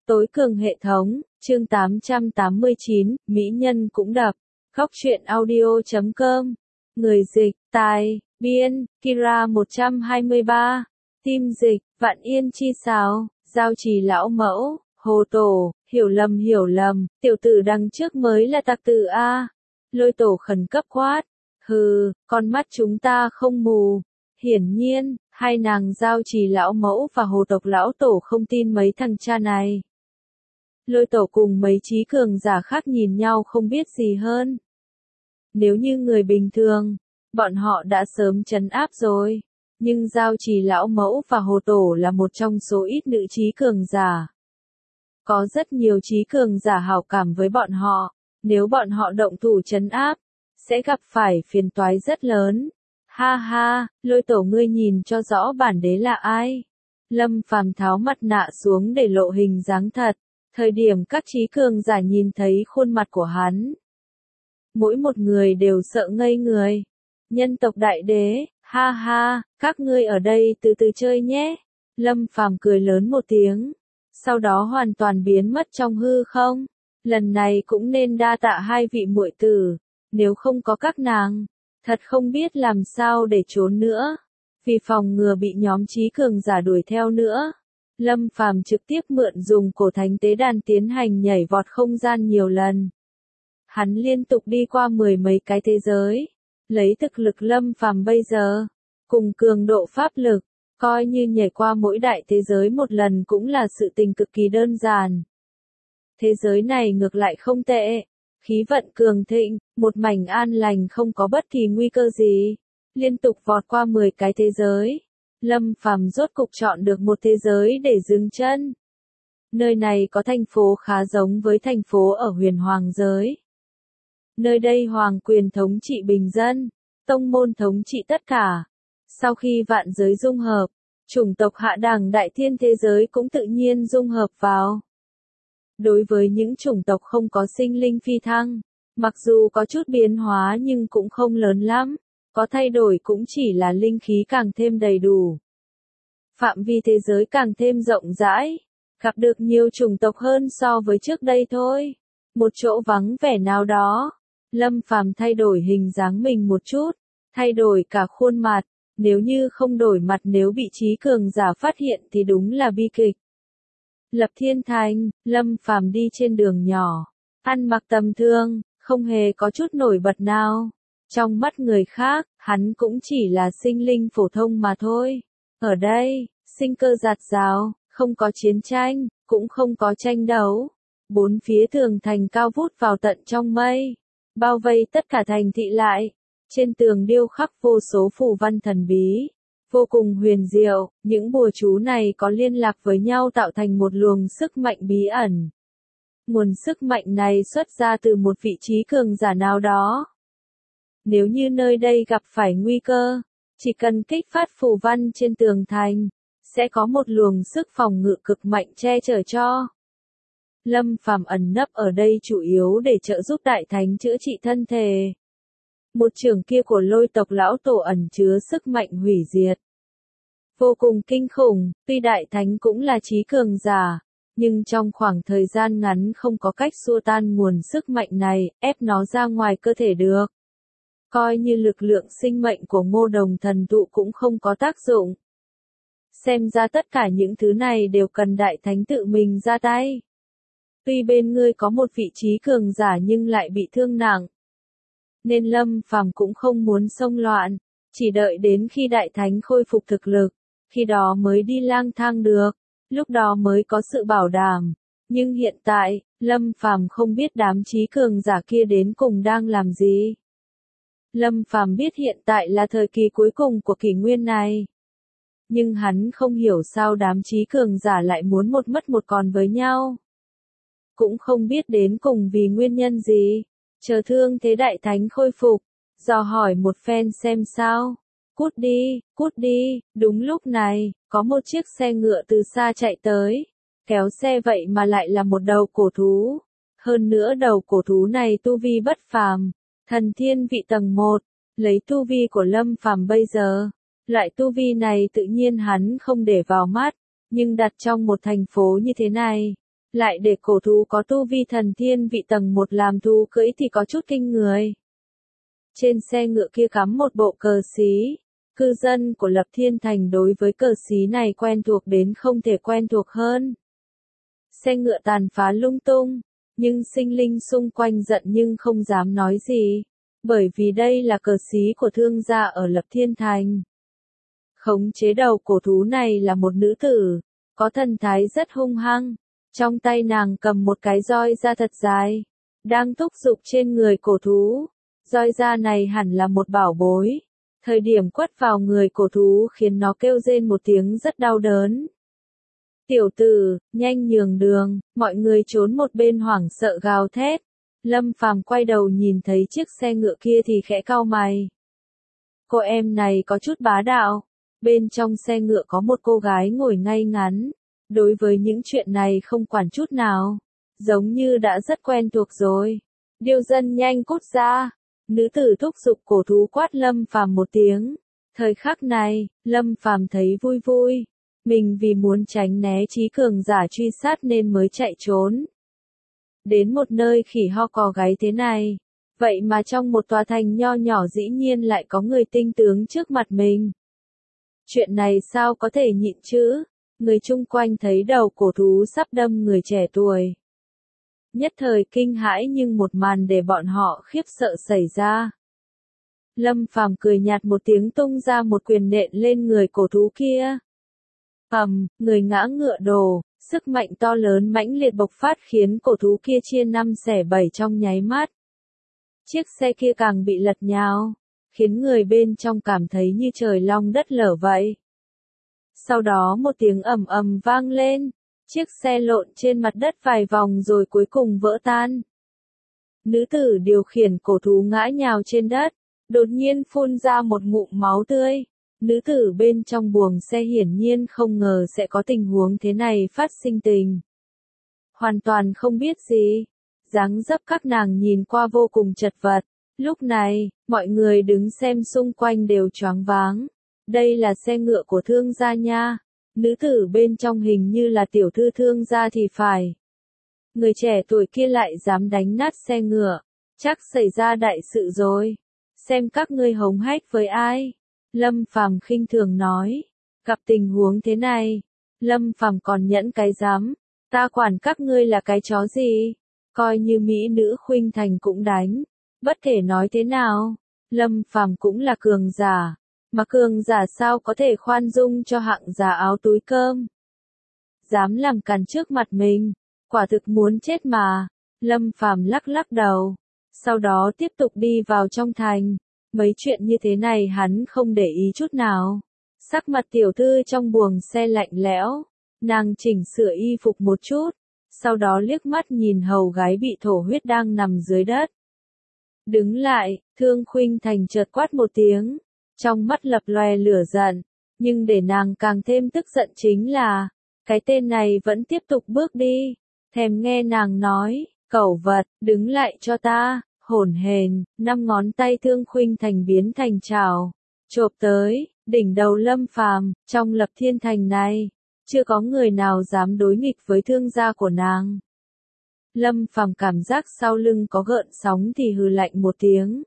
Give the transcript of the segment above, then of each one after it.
Tối cường hệ thống, chương 889, Mỹ nhân cũng đập. Góc truyện audio.com. Người dịch, tài, biên, Kira 123. Tim dịch, Vạn Yên chi sáo, Giao Trì lão mẫu, Hồ Tổ, hiểu lầm, tiểu tử đằng trước mới là tặc tử a. Lôi Tổ khẩn cấp quát. Hừ, con mắt chúng ta không mù. Hiển nhiên, hai nàng Giao Trì lão mẫu và Hồ tộc lão tổ không tin mấy thằng cha này. Lôi Tổ cùng mấy trí cường giả khác nhìn nhau không biết gì hơn. Nếu như người bình thường, bọn họ đã sớm trấn áp rồi. Nhưng Giao Trì lão mẫu và Hồ Tổ là một trong số ít nữ trí cường giả. Có rất nhiều trí cường giả hảo cảm với bọn họ, nếu bọn họ động thủ trấn áp, sẽ gặp phải phiền toái rất lớn. Ha ha, Lôi Tổ ngươi nhìn cho rõ bản đế là ai. Lâm Phàm tháo mặt nạ xuống để lộ hình dáng thật. Thời điểm các trí cường giả nhìn thấy khuôn mặt của hắn, mỗi một người đều sợ ngây người. Nhân tộc đại đế, ha ha, các ngươi ở đây từ từ chơi nhé. Lâm Phàm cười lớn một tiếng, sau đó hoàn toàn biến mất trong hư không. Lần này cũng nên đa tạ hai vị muội tử, nếu không có các nàng, thật không biết làm sao để trốn nữa. Vì phòng ngừa bị nhóm trí cường giả đuổi theo nữa, Lâm Phàm trực tiếp mượn dùng cổ thánh tế đàn tiến hành nhảy vọt không gian nhiều lần. Hắn liên tục đi qua mười mấy cái thế giới, lấy thực lực Lâm Phàm bây giờ, cùng cường độ pháp lực, coi như nhảy qua mỗi đại thế giới một lần cũng là sự tình cực kỳ đơn giản. Thế giới này ngược lại không tệ, khí vận cường thịnh, một mảnh an lành không có bất kỳ nguy cơ gì, liên tục vọt qua 10 cái thế giới. Lâm Phàm rốt cục chọn được một thế giới để dừng chân. Nơi này có thành phố khá giống với thành phố ở huyền hoàng giới. Nơi đây hoàng quyền thống trị bình dân, tông môn thống trị tất cả. Sau khi vạn giới dung hợp, chủng tộc hạ đẳng đại thiên thế giới cũng tự nhiên dung hợp vào. Đối với những chủng tộc không có sinh linh phi thăng, mặc dù có chút biến hóa nhưng cũng không lớn lắm. Có thay đổi cũng chỉ là linh khí càng thêm đầy đủ. Phạm vi thế giới càng thêm rộng rãi, gặp được nhiều chủng tộc hơn so với trước đây thôi. Một chỗ vắng vẻ nào đó, Lâm Phàm thay đổi hình dáng mình một chút, thay đổi cả khuôn mặt, nếu như không đổi mặt nếu bị trí cường giả phát hiện thì đúng là bi kịch. Lập Thiên Thành, Lâm Phàm đi trên đường nhỏ, ăn mặc tầm thường, không hề có chút nổi bật nào. Trong mắt người khác, hắn cũng chỉ là sinh linh phổ thông mà thôi. Ở đây, sinh cơ dạt dào, không có chiến tranh, cũng không có tranh đấu. Bốn phía tường thành cao vút vào tận trong mây, bao vây tất cả thành thị lại. Trên tường điêu khắc vô số phù văn thần bí, vô cùng huyền diệu. Những bùa chú này có liên lạc với nhau tạo thành một luồng sức mạnh bí ẩn. Nguồn sức mạnh này xuất ra từ một vị trí cường giả nào đó. Nếu như nơi đây gặp phải nguy cơ, chỉ cần kích phát phù văn trên tường thành, sẽ có một luồng sức phòng ngự cực mạnh che chở cho. Lâm Phàm ẩn nấp ở đây chủ yếu để trợ giúp đại thánh chữa trị thân thể. Một trường kia của Lôi tộc lão tổ ẩn chứa sức mạnh hủy diệt vô cùng kinh khủng, tuy đại thánh cũng là trí cường giả, nhưng trong khoảng thời gian ngắn không có cách xua tan nguồn sức mạnh này, ép nó ra ngoài cơ thể được. Coi như lực lượng sinh mệnh của Ngô Đồng thần thụ cũng không có tác dụng. Xem ra tất cả những thứ này đều cần đại thánh tự mình ra tay. Tuy bên ngươi có một vị trí cường giả nhưng lại bị thương nặng, nên Lâm Phàm cũng không muốn xông loạn, chỉ đợi đến khi đại thánh khôi phục thực lực, khi đó mới đi lang thang được, lúc đó mới có sự bảo đảm. Nhưng hiện tại, Lâm Phàm không biết đám trí cường giả kia đến cùng đang làm gì. Lâm Phàm biết hiện tại là thời kỳ cuối cùng của kỷ nguyên này. Nhưng hắn không hiểu sao đám trí cường giả lại muốn một mất một còn với nhau. Cũng không biết đến cùng vì nguyên nhân gì. Chờ thương thế đại thánh khôi phục, dò hỏi một phen xem sao. Cút đi, đúng lúc này, có một chiếc xe ngựa từ xa chạy tới. Kéo xe vậy mà lại là một đầu cổ thú. Hơn nữa đầu cổ thú này tu vi bất phàm. Thần thiên vị tầng 1, lấy tu vi của Lâm Phàm bây giờ, loại tu vi này tự nhiên hắn không để vào mắt, nhưng đặt trong một thành phố như thế này, lại để cổ thú có tu vi thần thiên vị tầng 1 làm thú cưỡi thì có chút kinh người. Trên xe ngựa kia cắm một bộ cờ xí. Cư dân của Lập Thiên Thành đối với cờ xí này quen thuộc đến không thể quen thuộc hơn. Xe ngựa tàn phá lung tung, nhưng sinh linh xung quanh giận nhưng không dám nói gì, bởi vì đây là cờ xí của thương gia ở Lập Thiên Thành. Khống chế đầu cổ thú này là một nữ tử, có thần thái rất hung hăng, trong tay nàng cầm một cái roi da thật dài, đang thúc giục trên người cổ thú. Roi da này hẳn là một bảo bối. Thời điểm quất vào người cổ thú khiến nó kêu rên một tiếng rất đau đớn. Tiểu tử, nhanh nhường đường, mọi người trốn một bên hoảng sợ gào thét. Lâm Phàm quay đầu nhìn thấy chiếc xe ngựa kia thì khẽ cau mày. Cô em này có chút bá đạo. Bên trong xe ngựa có một cô gái ngồi ngay ngắn. Đối với những chuyện này không quản chút nào. Giống như đã rất quen thuộc rồi. Điêu dân nhanh cút ra. Nữ tử thúc giục cổ thú quát Lâm Phàm một tiếng. Thời khắc này, Lâm Phàm thấy vui vui. Mình vì muốn tránh né trí cường giả truy sát nên mới chạy trốn. Đến một nơi khỉ ho cò gáy thế này. Vậy mà trong một tòa thành nho nhỏ dĩ nhiên lại có người tinh tướng trước mặt mình. Chuyện này sao có thể nhịn chứ? Người chung quanh thấy đầu cổ thú sắp đâm người trẻ tuổi. Nhất thời kinh hãi nhưng một màn để bọn họ khiếp sợ xảy ra. Lâm Phàm cười nhạt một tiếng tung ra một quyền nện lên người cổ thú kia. Người ngã ngựa đổ, sức mạnh to lớn mãnh liệt bộc phát khiến cổ thú kia chia 5 xẻ 7 trong nháy mắt. Chiếc xe kia càng bị lật nhào, khiến người bên trong cảm thấy như trời long đất lở vậy. Sau đó một tiếng ầm ầm vang lên. Chiếc xe lộn trên mặt đất vài vòng rồi cuối cùng vỡ tan. Nữ tử điều khiển cổ thú ngã nhào trên đất, đột nhiên phun ra một ngụm máu tươi. Nữ tử bên trong buồng xe hiển nhiên không ngờ sẽ có tình huống thế này phát sinh tình. Hoàn toàn không biết gì. Dáng dấp các nàng nhìn qua vô cùng chật vật. Lúc này, mọi người đứng xem xung quanh đều choáng váng. Đây là xe ngựa của thương gia nha. Nữ tử bên trong hình như là tiểu thư thương gia thì phải. Người trẻ tuổi kia lại dám đánh nát xe ngựa. Chắc xảy ra đại sự rồi. Xem các ngươi hống hách với ai. Lâm Phàm khinh thường nói. Gặp tình huống thế này. Lâm Phàm còn nhẫn cái dám. Ta quản các ngươi là cái chó gì. Coi như mỹ nữ khuynh thành cũng đánh. Bất kể nói thế nào. Lâm Phàm cũng là cường giả. Mà cường giả sao có thể khoan dung cho hạng giả áo túi cơm. Dám làm càn trước mặt mình, quả thực muốn chết mà. Lâm Phàm lắc lắc đầu, sau đó tiếp tục đi vào trong thành. Mấy chuyện như thế này hắn không để ý chút nào. Sắc mặt tiểu thư trong buồng xe lạnh lẽo, nàng chỉnh sửa y phục một chút, sau đó liếc mắt nhìn hầu gái bị thổ huyết đang nằm dưới đất. Đứng lại, Thương Khuynh Thành chợt quát một tiếng. Trong mắt lập lòe lửa giận, nhưng để nàng càng thêm tức giận chính là, cái tên này vẫn tiếp tục bước đi, thèm nghe nàng nói, cẩu vật, đứng lại cho ta, hỗn hển, 5 ngón tay Thương Khuynh Thành biến thành chảo, chộp tới, đỉnh đầu Lâm Phàm, trong Lập Thiên Thành này, chưa có người nào dám đối nghịch với thương gia của nàng. Lâm Phàm cảm giác sau lưng có gợn sóng thì hừ lạnh một tiếng.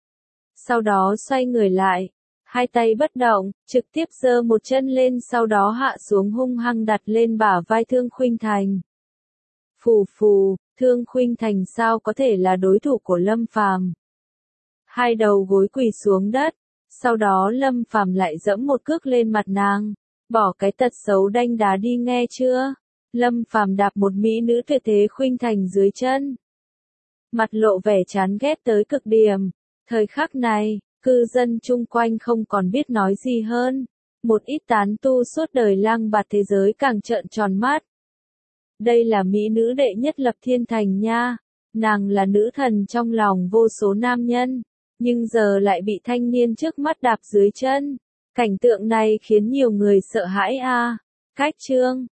Sau đó xoay người lại. Hai tay bất động, trực tiếp giơ một chân lên sau đó hạ xuống hung hăng đặt lên bả vai Thương Khuynh Thành. Phù phù, Thương Khuynh Thành sao có thể là đối thủ của Lâm Phàm. Hai đầu gối quỳ xuống đất, sau đó Lâm Phàm lại giẫm một cước lên mặt nàng, bỏ cái tật xấu đanh đá đi nghe chưa. Lâm Phàm đạp một mỹ nữ tuyệt thế Khuynh Thành dưới chân. Mặt lộ vẻ chán ghét tới cực điểm, thời khắc này. Cư dân chung quanh không còn biết nói gì hơn. Một ít tán tu suốt đời lang bạt thế giới càng trợn tròn mắt. Đây là mỹ nữ đệ nhất Lập Thiên Thành nha. Nàng là nữ thần trong lòng vô số nam nhân. Nhưng giờ lại bị thanh niên trước mắt đạp dưới chân. Cảnh tượng này khiến nhiều người sợ hãi a. Cách chương